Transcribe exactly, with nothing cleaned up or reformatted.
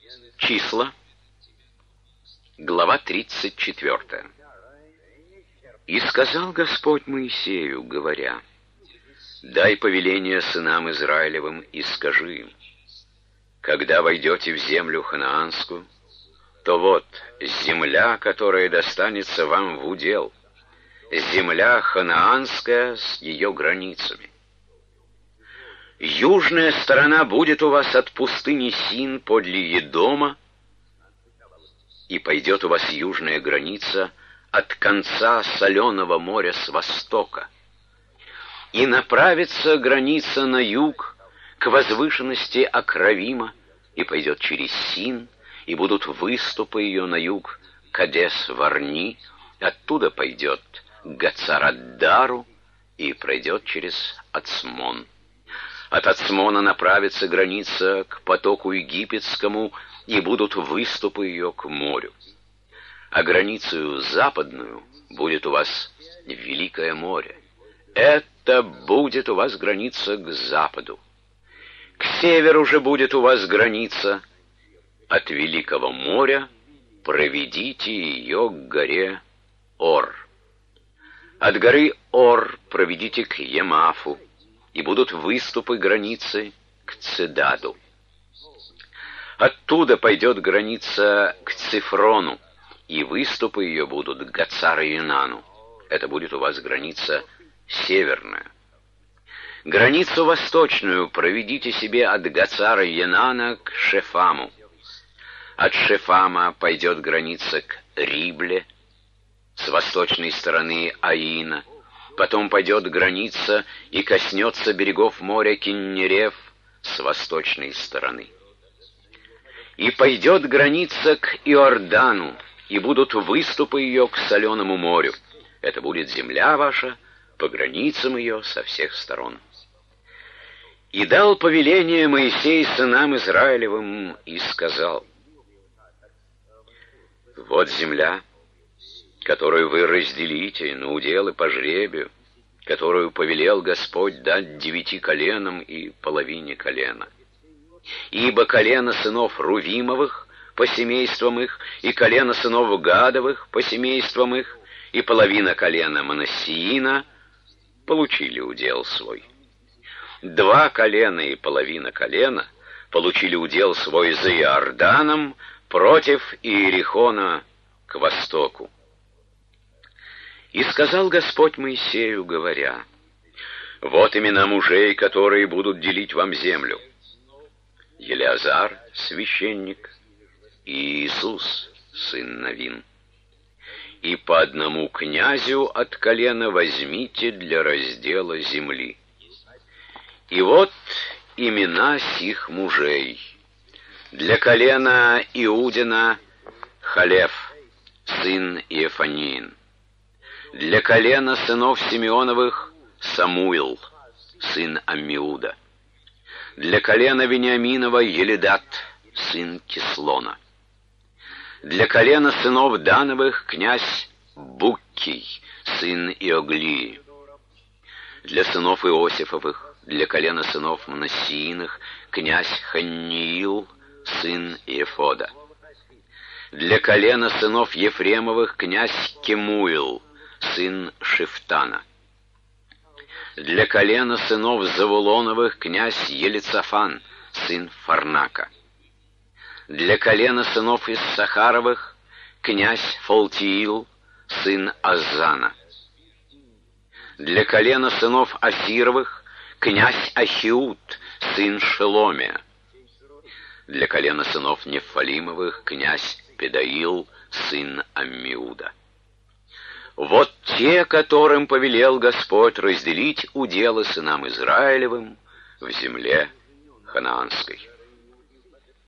Числа, глава тридцать четвёртая. «И сказал Господь Моисею, говоря: дай повеление сынам Израилевым и скажи им: когда войдете в землю ханаанскую, то вот земля, которая достанется вам в удел, земля ханаанская с ее границами. Южная сторона будет у вас от пустыни Син подле Едома, и пойдет у вас южная граница от конца соленого моря с востока, и направится граница на юг к возвышенности Акравима, и пойдет через Син, и будут выступы ее на юг Кадес-Варни, оттуда пойдет к Гацар-ад-Дару и пройдет через Ацмон. От Ацмона направится граница к потоку египетскому, и будут выступы ее к морю. А границу западную будет у вас Великое море. Это будет у вас граница к западу. К северу же будет у вас граница. От Великого моря проведите ее к горе Ор. От горы Ор проведите к Емафу, и будут выступы границы к Цедаду. Оттуда пойдет граница к Цифрону, и выступы ее будут к Гацар-Юнану. Это будет у вас граница северная. Границу восточную проведите себе от Гацара-Юнана к Шефаму. От Шефама пойдет граница к Рибле, с восточной стороны Аина. Потом пойдет граница и коснется берегов моря Киннерев с восточной стороны. И пойдет граница к Иордану, и будут выступы ее к Соленому морю. Это будет земля ваша по границам ее со всех сторон. И дал повеление Моисей сынам Израилевым и сказал: вот земля, которую вы разделите на уделы по жребию, которую повелел Господь дать девяти коленам и половине колена. Ибо колено сынов Рувимовых по семействам их, и колено сынов Гадовых по семействам их, и половина колена Манассиина получили удел свой. Два колена и половина колена получили удел свой за Иорданом против Иерихона к востоку. И сказал Господь Моисею, говоря: вот имена мужей, которые будут делить вам землю: Елеазар, священник, и Иисус, сын Навин. И по одному князю от колена возьмите для раздела земли. И вот имена сих мужей: для колена Иудина Халев, сын Иефанин; для колена сынов Симеоновых Самуил, сын Аммиуда; для колена Вениаминова Елидат, сын Кислона; для колена сынов Дановых князь Буккий, сын Иоглии; для сынов Иосифовых, для колена сынов Манассииных князь Ханниил, сын Иефода; для колена сынов Ефремовых князь Кемуил, сын Шифтана; для колена сынов Завулоновых князь Елицафан, сын Фарнака; для колена сынов Иссахаровых князь Фалтиил, сын Азана; для колена сынов Асировых князь Ахиуд, сын Шеломия; для колена сынов Нефалимовых князь Педаил, сын Аммиуда. Вот те, которым повелел Господь разделить уделы сынам Израилевым в земле ханаанской.